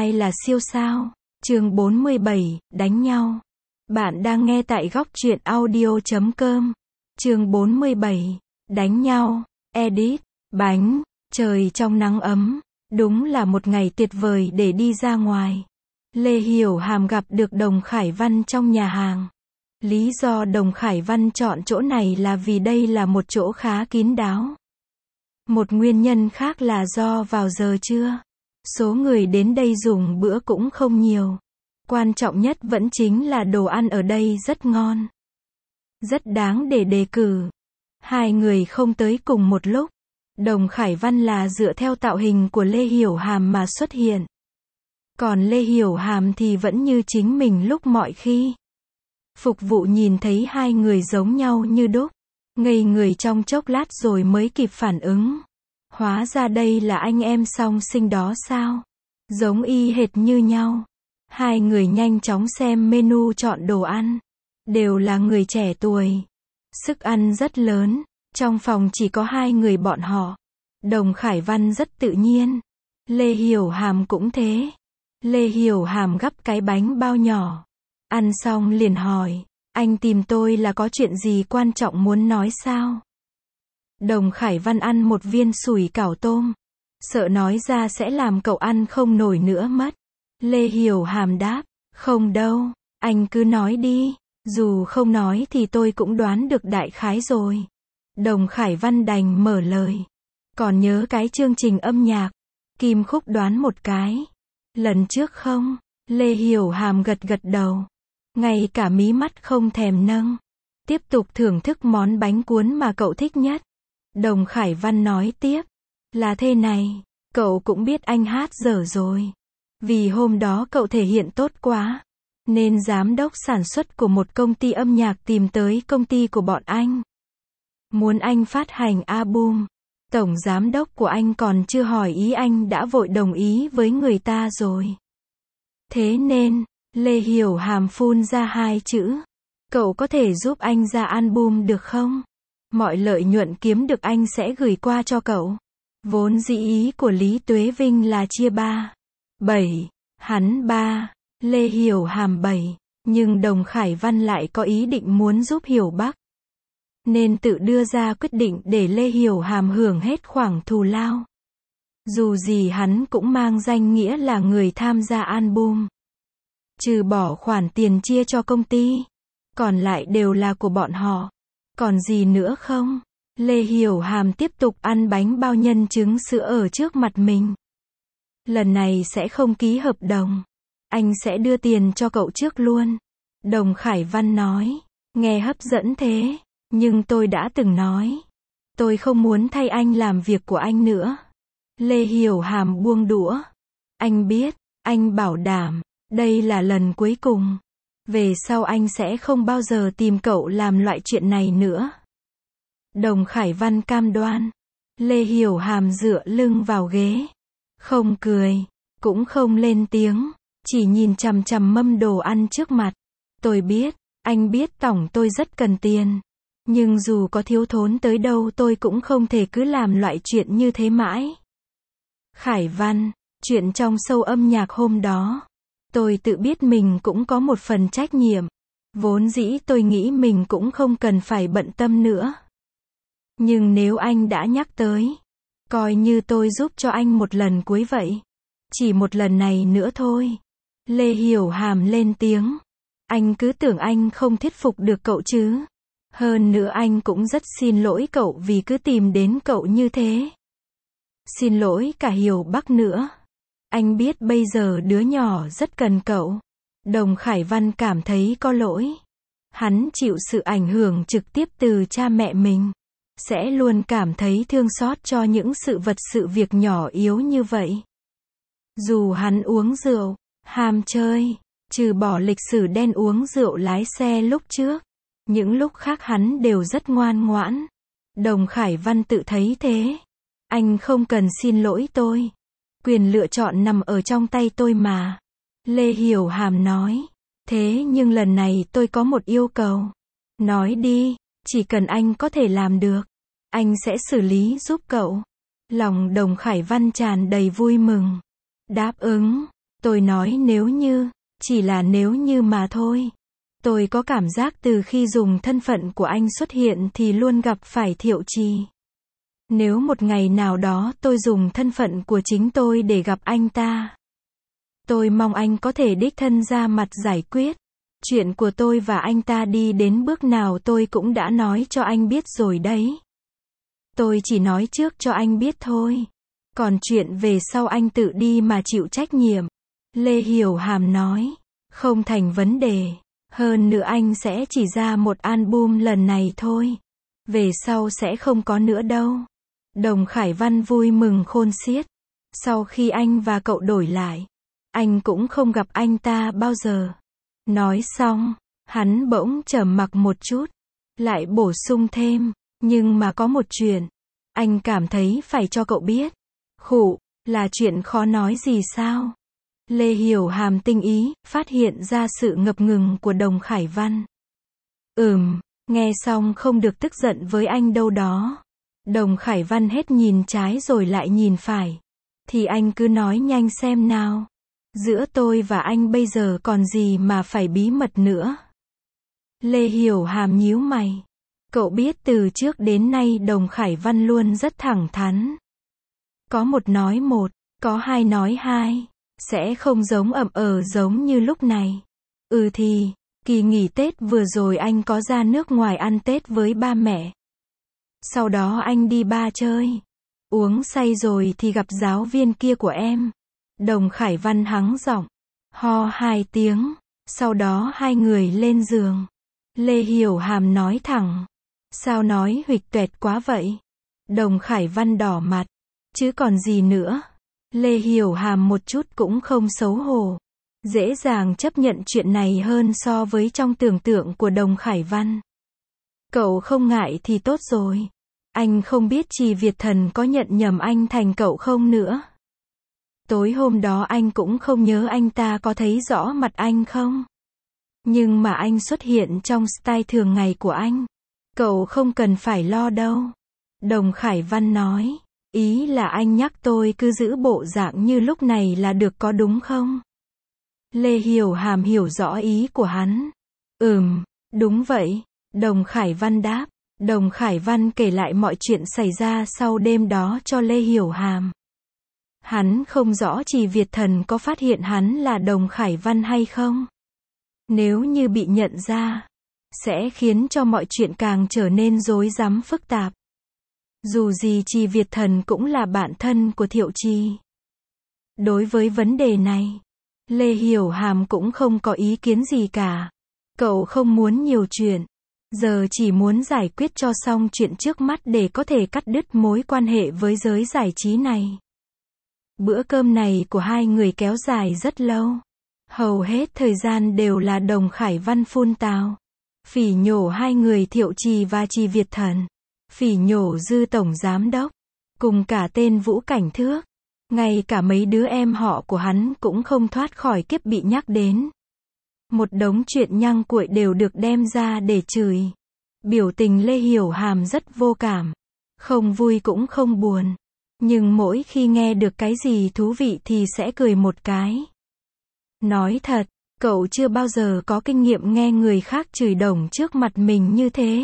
ai là siêu sao? Chương 47, đánh nhau. Bạn đang nghe tại góc truyện audio.com. Chương 47, đánh nhau. Edit. Bánh. Trời trong nắng ấm. Đúng là một ngày tuyệt vời để đi ra ngoài. Lê Hiểu Hàm gặp được Đồng Khải Văn trong nhà hàng. Lý do Đồng Khải Văn chọn chỗ này là vì đây là một chỗ khá kín đáo. Một nguyên nhân khác là do vào giờ trưa, số người đến đây dùng bữa cũng không nhiều. Quan trọng nhất vẫn chính là đồ ăn ở đây rất ngon. Rất đáng để đề cử. Hai người không tới cùng một lúc. Đồng Khải Văn là dựa theo tạo hình của Lê Hiểu Hàm mà xuất hiện. Còn Lê Hiểu Hàm thì vẫn như chính mình lúc mọi khi. Phục vụ nhìn thấy hai người giống nhau như đúc. Ngây người trong chốc lát rồi mới kịp phản ứng. Hóa ra đây là anh em song sinh đó sao? Giống y hệt như nhau. Hai người nhanh chóng xem menu chọn đồ ăn. Đều là người trẻ tuổi. Sức ăn rất lớn. Trong phòng chỉ có hai người bọn họ. Đồng Khải Văn rất tự nhiên. Lê Hiểu Hàm cũng thế. Lê Hiểu Hàm gắp cái bánh bao nhỏ. Ăn xong liền hỏi. Anh tìm tôi là có chuyện gì quan trọng muốn nói sao? Đồng Khải Văn ăn một viên sủi cảo tôm. Sợ nói ra sẽ làm cậu ăn không nổi nữa mất. Lê Hiểu Hàm đáp. Không đâu, anh cứ nói đi. Dù không nói thì tôi cũng đoán được đại khái rồi. Đồng Khải Văn đành mở lời. Còn nhớ cái chương trình âm nhạc Kim Khúc đoán một cái lần trước không? Lê Hiểu Hàm gật gật đầu. Ngay cả mí mắt không thèm nâng. Tiếp tục thưởng thức món bánh cuốn mà cậu thích nhất. Đồng Khải Văn nói tiếp. Là thế này, cậu cũng biết anh hát dở rồi. Vì hôm đó cậu thể hiện tốt quá. Nên giám đốc sản xuất của một công ty âm nhạc tìm tới công ty của bọn anh. Muốn anh phát hành album. Tổng giám đốc của anh còn chưa hỏi ý anh đã vội đồng ý với người ta rồi. Thế nên, Lê Hiểu Hàm phun ra hai chữ. Cậu có thể giúp anh ra album được không? Mọi lợi nhuận kiếm được anh sẽ gửi qua cho cậu. Vốn dĩ ý của Lý Tuế Vinh là chia 7. Hắn 3. Lê Hiểu Hàm 7. Nhưng Đồng Khải Văn lại có ý định muốn giúp Hiểu Bắc. Nên tự đưa ra quyết định để Lê Hiểu Hàm hưởng hết khoản thù lao. Dù gì hắn cũng mang danh nghĩa là người tham gia album. Trừ bỏ khoản tiền chia cho công ty. Còn lại đều là của bọn họ. Còn gì nữa không? Lê Hiểu Hàm tiếp tục ăn bánh bao nhân trứng sữa ở trước mặt mình. Lần này sẽ không ký hợp đồng. Anh sẽ đưa tiền cho cậu trước luôn. Đồng Khải Văn nói. Nghe hấp dẫn thế. Nhưng tôi đã từng nói. Tôi không muốn thay anh làm việc của anh nữa. Lê Hiểu Hàm buông đũa. Anh biết. Anh bảo đảm. Đây là lần cuối cùng. Về sau anh sẽ không bao giờ tìm cậu làm loại chuyện này nữa. Đồng Khải Văn cam đoan. Lê Hiểu Hàm dựa lưng vào ghế. Không cười. Cũng không lên tiếng. Chỉ nhìn chằm chằm mâm đồ ăn trước mặt. Tôi biết. Anh biết tổng tôi rất cần tiền. Nhưng dù có thiếu thốn tới đâu tôi cũng không thể cứ làm loại chuyện như thế mãi. Khải Văn. Chuyện trong show âm nhạc hôm đó. Tôi tự biết mình cũng có một phần trách nhiệm. Vốn dĩ tôi nghĩ mình cũng không cần phải bận tâm nữa. Nhưng nếu anh đã nhắc tới, coi như tôi giúp cho anh một lần cuối vậy. Chỉ một lần này nữa thôi. Lê Hiểu Hàm lên tiếng. Anh cứ tưởng anh không thuyết phục được cậu chứ. Hơn nữa anh cũng rất xin lỗi cậu vì cứ tìm đến cậu như thế. Xin lỗi cả Hiểu Bắc nữa. Anh biết bây giờ đứa nhỏ rất cần cậu. Đồng Khải Văn cảm thấy có lỗi. Hắn chịu sự ảnh hưởng trực tiếp từ cha mẹ mình. Sẽ luôn cảm thấy thương xót cho những sự việc nhỏ yếu như vậy. Dù hắn uống rượu, ham chơi, trừ bỏ lịch sử đen uống rượu lái xe lúc trước. Những lúc khác hắn đều rất ngoan ngoãn. Đồng Khải Văn tự thấy thế. Anh không cần xin lỗi tôi. Quyền lựa chọn nằm ở trong tay tôi mà. Lê Hiểu Hàm nói. Thế nhưng lần này tôi có một yêu cầu. Nói đi, chỉ cần anh có thể làm được. Anh sẽ xử lý giúp cậu. Lòng Đồng Khải Văn tràn đầy vui mừng. Đáp ứng. Tôi nói nếu như, chỉ là nếu như mà thôi. Tôi có cảm giác từ khi dùng thân phận của anh xuất hiện thì luôn gặp phải Thiệu Trì. Nếu một ngày nào đó tôi dùng thân phận của chính tôi để gặp anh ta, tôi mong anh có thể đích thân ra mặt giải quyết. Chuyện của tôi và anh ta đi đến bước nào tôi cũng đã nói cho anh biết rồi đấy. Tôi chỉ nói trước cho anh biết thôi. Còn chuyện về sau anh tự đi mà chịu trách nhiệm. Lê Hiểu Hàm nói. Không thành vấn đề. Hơn nữa anh sẽ chỉ ra một album lần này thôi. Về sau sẽ không có nữa đâu. Đồng Khải Văn vui mừng khôn xiết. Sau khi anh và cậu đổi lại, anh cũng không gặp anh ta bao giờ. Nói xong, hắn bỗng trầm mặc một chút, lại bổ sung thêm, nhưng mà có một chuyện, anh cảm thấy phải cho cậu biết. Khụ, là chuyện khó nói gì sao? Lê Hiểu Hàm tinh ý, phát hiện ra sự ngập ngừng của Đồng Khải Văn. Nghe xong không được tức giận với anh đâu đó. Đồng Khải Văn hết nhìn trái rồi lại nhìn phải. Thì anh cứ nói nhanh xem nào. Giữa tôi và anh bây giờ còn gì mà phải bí mật nữa. Lê Hiểu Hàm nhíu mày. Cậu biết từ trước đến nay Đồng Khải Văn luôn rất thẳng thắn. Có một nói một, có hai nói hai. Sẽ không giống giống như lúc này. Thì, kỳ nghỉ Tết vừa rồi anh có ra nước ngoài ăn Tết với ba mẹ. Sau đó anh đi bar chơi. Uống say rồi thì gặp giáo viên kia của em. Đồng Khải Văn hắng giọng. Ho 2 tiếng. Sau đó hai người lên giường. Lê Hiểu Hàm nói thẳng. Sao nói huỵch toẹt quá vậy? Đồng Khải Văn đỏ mặt. Chứ còn gì nữa. Lê Hiểu Hàm một chút cũng không xấu hổ. Dễ dàng chấp nhận chuyện này hơn so với trong tưởng tượng của Đồng Khải Văn. Cậu không ngại thì tốt rồi. Anh không biết Trì Việt Thần có nhận nhầm anh thành cậu không nữa. Tối hôm đó anh cũng không nhớ anh ta có thấy rõ mặt anh không. Nhưng mà anh xuất hiện trong style thường ngày của anh. Cậu không cần phải lo đâu. Đồng Khải Văn nói. Ý là anh nhắc tôi cứ giữ bộ dạng như lúc này là được có đúng không? Lê Hiểu Hàm hiểu rõ ý của hắn. Đúng vậy. Đồng Khải Văn đáp. Đồng Khải Văn kể lại mọi chuyện xảy ra sau đêm đó cho Lê Hiểu Hàm. Hắn không rõ Trì Việt Thần có phát hiện hắn là Đồng Khải Văn hay không. Nếu như bị nhận ra, sẽ khiến cho mọi chuyện càng trở nên rối rắm phức tạp. Dù gì Trì Việt Thần cũng là bạn thân của Thiệu Trì. Đối với vấn đề này, Lê Hiểu Hàm cũng không có ý kiến gì cả. Cậu không muốn nhiều chuyện. Giờ chỉ muốn giải quyết cho xong chuyện trước mắt để có thể cắt đứt mối quan hệ với giới giải trí này. Bữa cơm này của hai người kéo dài rất lâu. Hầu hết thời gian đều là Đồng Khải Văn phun tào. Phỉ nhổ hai người Thiệu Trì và Trì Việt Thần. Phỉ nhổ Dư Tổng Giám Đốc. Cùng cả tên Vũ Cảnh Thước. Ngay cả mấy đứa em họ của hắn cũng không thoát khỏi kiếp bị nhắc đến. Một đống chuyện nhăng cuội đều được đem ra để chửi. Biểu tình Lê Hiểu Hàm rất vô cảm. Không vui cũng không buồn. Nhưng mỗi khi nghe được cái gì thú vị thì sẽ cười một cái. Nói thật, cậu chưa bao giờ có kinh nghiệm nghe người khác chửi đồng trước mặt mình như thế.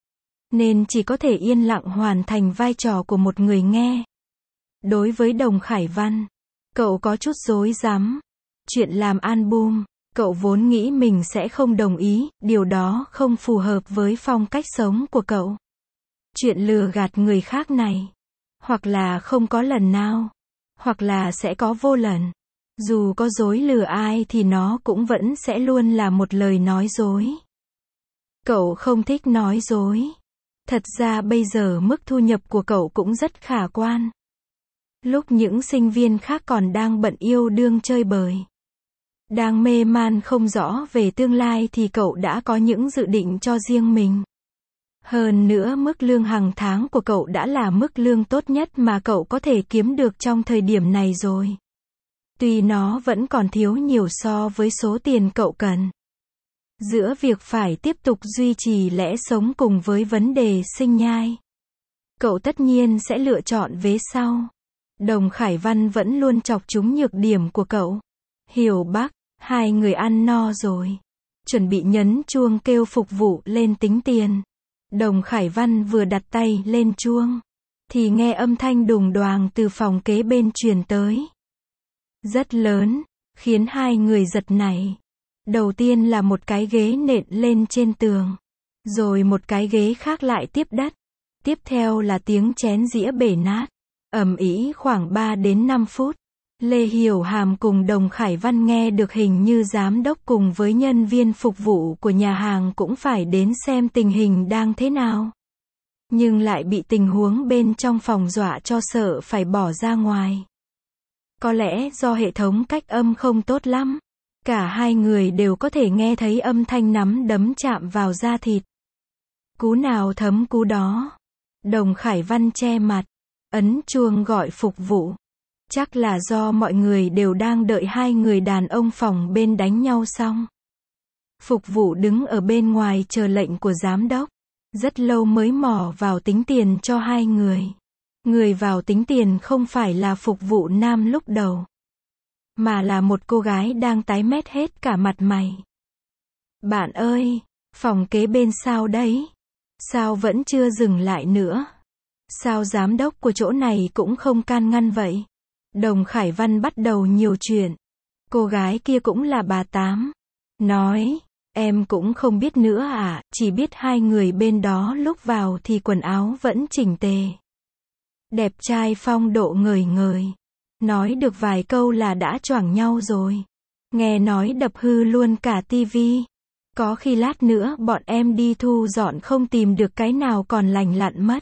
Nên chỉ có thể yên lặng hoàn thành vai trò của một người nghe. Đối với Đồng Khải Văn, cậu có chút rối rắm. Chuyện làm album, cậu vốn nghĩ mình sẽ không đồng ý, điều đó không phù hợp với phong cách sống của cậu. Chuyện lừa gạt người khác này, hoặc là không có lần nào, hoặc là sẽ có vô lần. Dù có dối lừa ai thì nó cũng vẫn sẽ luôn là một lời nói dối. Cậu không thích nói dối. Thật ra bây giờ mức thu nhập của cậu cũng rất khả quan. Lúc những sinh viên khác còn đang bận yêu đương chơi bời, đang mê man không rõ về tương lai thì cậu đã có những dự định cho riêng mình. Hơn nữa mức lương hàng tháng của cậu đã là mức lương tốt nhất mà cậu có thể kiếm được trong thời điểm này rồi. Tuy nó vẫn còn thiếu nhiều so với số tiền cậu cần. Giữa việc phải tiếp tục duy trì lẽ sống cùng với vấn đề sinh nhai, cậu tất nhiên sẽ lựa chọn vế sau. Đồng Khải Văn vẫn luôn chọc trúng nhược điểm của cậu. Hiểu Bắc, hai người ăn no rồi. Chuẩn bị nhấn chuông kêu phục vụ lên tính tiền. Đồng Khải Văn vừa đặt tay lên chuông, thì nghe âm thanh đùng đoàng từ phòng kế bên truyền tới. Rất lớn, khiến hai người giật nảy. Đầu tiên là một cái ghế nện lên trên tường, rồi một cái ghế khác lại tiếp đất. Tiếp theo là tiếng chén dĩa bể nát, ầm ĩ khoảng 3 đến 5 phút. Lê Hiểu Hàm cùng Đồng Khải Văn nghe được hình như giám đốc cùng với nhân viên phục vụ của nhà hàng cũng phải đến xem tình hình đang thế nào. Nhưng lại bị tình huống bên trong phòng dọa cho sợ phải bỏ ra ngoài. Có lẽ do hệ thống cách âm không tốt lắm. Cả hai người đều có thể nghe thấy âm thanh nắm đấm chạm vào da thịt. Cú nào thấm cú đó. Đồng Khải Văn che mặt, ấn chuông gọi phục vụ. Chắc là do mọi người đều đang đợi hai người đàn ông phòng bên đánh nhau xong. Phục vụ đứng ở bên ngoài chờ lệnh của giám đốc. Rất lâu mới mò vào tính tiền cho hai người. Người vào tính tiền không phải là phục vụ nam lúc đầu, mà là một cô gái đang tái mét hết cả mặt mày. Bạn ơi, phòng kế bên sao đấy? Sao vẫn chưa dừng lại nữa? Sao giám đốc của chỗ này cũng không can ngăn vậy? Đồng Khải Văn bắt đầu nhiều chuyện. Cô gái kia cũng là bà Tám. Nói, em cũng không biết nữa à, chỉ biết hai người bên đó lúc vào thì quần áo vẫn chỉnh tề. Đẹp trai phong độ ngời ngời. Nói được vài câu là đã choảng nhau rồi. Nghe nói đập hư luôn cả tivi. Có khi lát nữa bọn em đi thu dọn không tìm được cái nào còn lành lặn mất.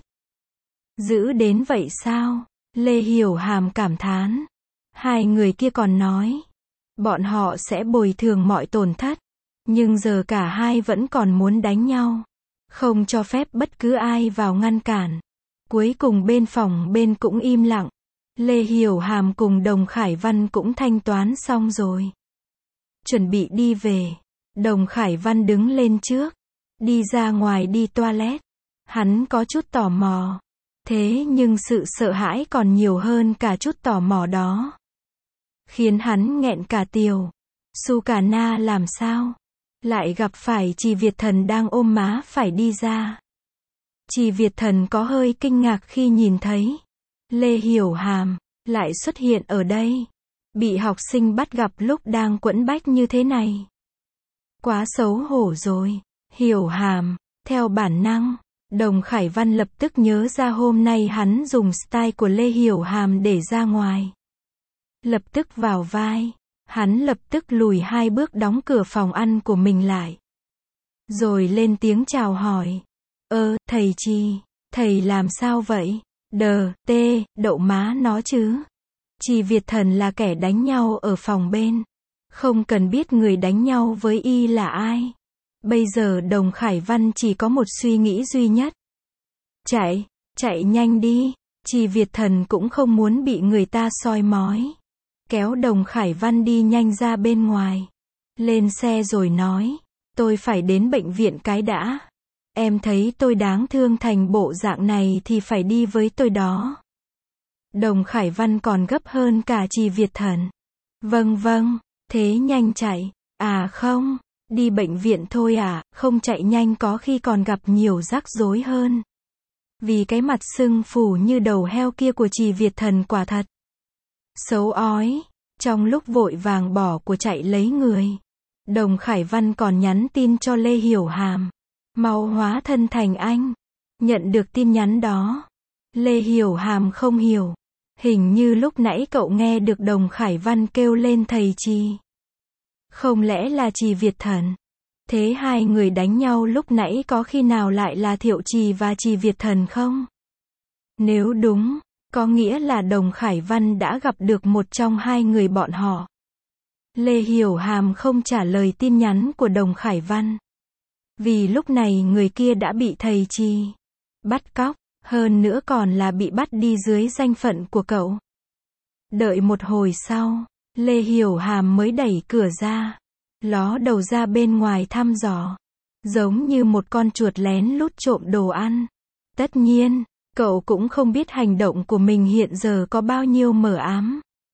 Dữ đến vậy sao? Lê Hiểu Hàm cảm thán. Hai người kia còn nói, bọn họ sẽ bồi thường mọi tổn thất. Nhưng giờ cả hai vẫn còn muốn đánh nhau. Không cho phép bất cứ ai vào ngăn cản. Cuối cùng bên phòng bên cũng im lặng. Lê Hiểu Hàm cùng Đồng Khải Văn cũng thanh toán xong rồi. Chuẩn bị đi về. Đồng Khải Văn đứng lên trước. Đi ra ngoài đi toilet. Hắn có chút tò mò. Thế nhưng sự sợ hãi còn nhiều hơn cả chút tò mò đó. Khiến hắn nghẹn cả tiều. Su Cà Na làm sao? Lại gặp phải Trì Việt Thần đang ôm má phải đi ra. Trì Việt Thần có hơi kinh ngạc khi nhìn thấy Lê Hiểu Hàm lại xuất hiện ở đây. Bị học sinh bắt gặp lúc đang quẫn bách như thế này. Quá xấu hổ rồi. Hiểu Hàm, theo bản năng, Đồng Khải Văn lập tức nhớ ra hôm nay hắn dùng style của Lê Hiểu Hàm để ra ngoài. Lập tức vào vai. Hắn lập tức lùi 2 bước đóng cửa phòng ăn của mình lại. Rồi lên tiếng chào hỏi. Thầy Trì, thầy làm sao vậy? Đậu má nó chứ. Trì Việt Thần là kẻ đánh nhau ở phòng bên. Không cần biết người đánh nhau với y là ai. Bây giờ Đồng Khải Văn chỉ có một suy nghĩ duy nhất. Chạy nhanh đi. Trì Việt Thần cũng không muốn bị người ta soi mói. Kéo Đồng Khải Văn đi nhanh ra bên ngoài. Lên xe rồi nói, tôi phải đến bệnh viện cái đã. Em thấy tôi đáng thương thành bộ dạng này thì phải đi với tôi đó. Đồng Khải Văn còn gấp hơn cả Trì Việt Thần. Vâng, thế nhanh chạy. À không, đi bệnh viện thôi à, không chạy nhanh có khi còn gặp nhiều rắc rối hơn. Vì cái mặt sưng phù như đầu heo kia của Trì Việt Thần quả thật xấu ói. Trong lúc vội vàng bỏ của chạy lấy người, Đồng Khải Văn còn nhắn tin cho Lê Hiểu Hàm. Mau hóa thân thành anh. Nhận được tin nhắn đó, Lê Hiểu Hàm không hiểu. Hình như lúc nãy cậu nghe được Đồng Khải Văn kêu lên thầy Trì. Không lẽ là Trì Việt Thần? Thế hai người đánh nhau lúc nãy có khi nào lại là Thiệu Trì và Trì Việt Thần không? Nếu đúng, có nghĩa là Đồng Khải Văn đã gặp được một trong hai người bọn họ. Lê Hiểu Hàm không trả lời tin nhắn của Đồng Khải Văn. Vì lúc này người kia đã bị thầy Trì bắt cóc, hơn nữa còn là bị bắt đi dưới danh phận của cậu. Đợi một hồi sau, Lê Hiểu Hàm mới đẩy cửa ra, ló đầu ra bên ngoài thăm dò, giống như một con chuột lén lút trộm đồ ăn. Tất nhiên, cậu cũng không biết hành động của mình hiện giờ có bao nhiêu mờ ám.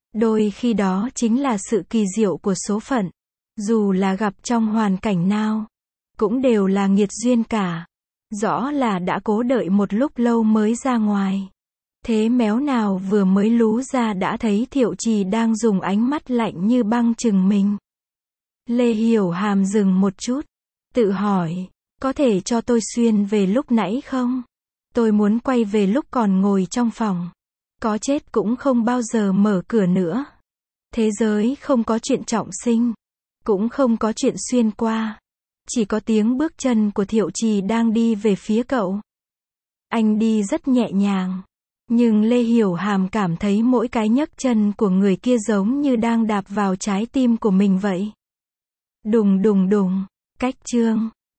Đôi khi đó chính là sự kỳ diệu của số phận. Dù là gặp trong hoàn cảnh nào, cũng đều là nghiệt duyên cả. Rõ là đã cố đợi một lúc lâu mới ra ngoài. Thế méo nào vừa mới lú ra đã thấy Thiệu Trì đang dùng ánh mắt lạnh như băng chừng mình. Lê Hiểu Hàm dừng một chút, tự hỏi, có thể cho tôi xuyên về lúc nãy không? Tôi muốn quay về lúc còn ngồi trong phòng. Có chết cũng không bao giờ mở cửa nữa. Thế giới không có chuyện trọng sinh, cũng không có chuyện xuyên qua. Chỉ có tiếng bước chân của Thiệu Trì đang đi về phía cậu. Anh đi rất nhẹ nhàng. Nhưng Lê Hiểu Hàm cảm thấy mỗi cái nhấc chân của người kia giống như đang đạp vào trái tim của mình vậy. Đùng đùng đùng. Cách chương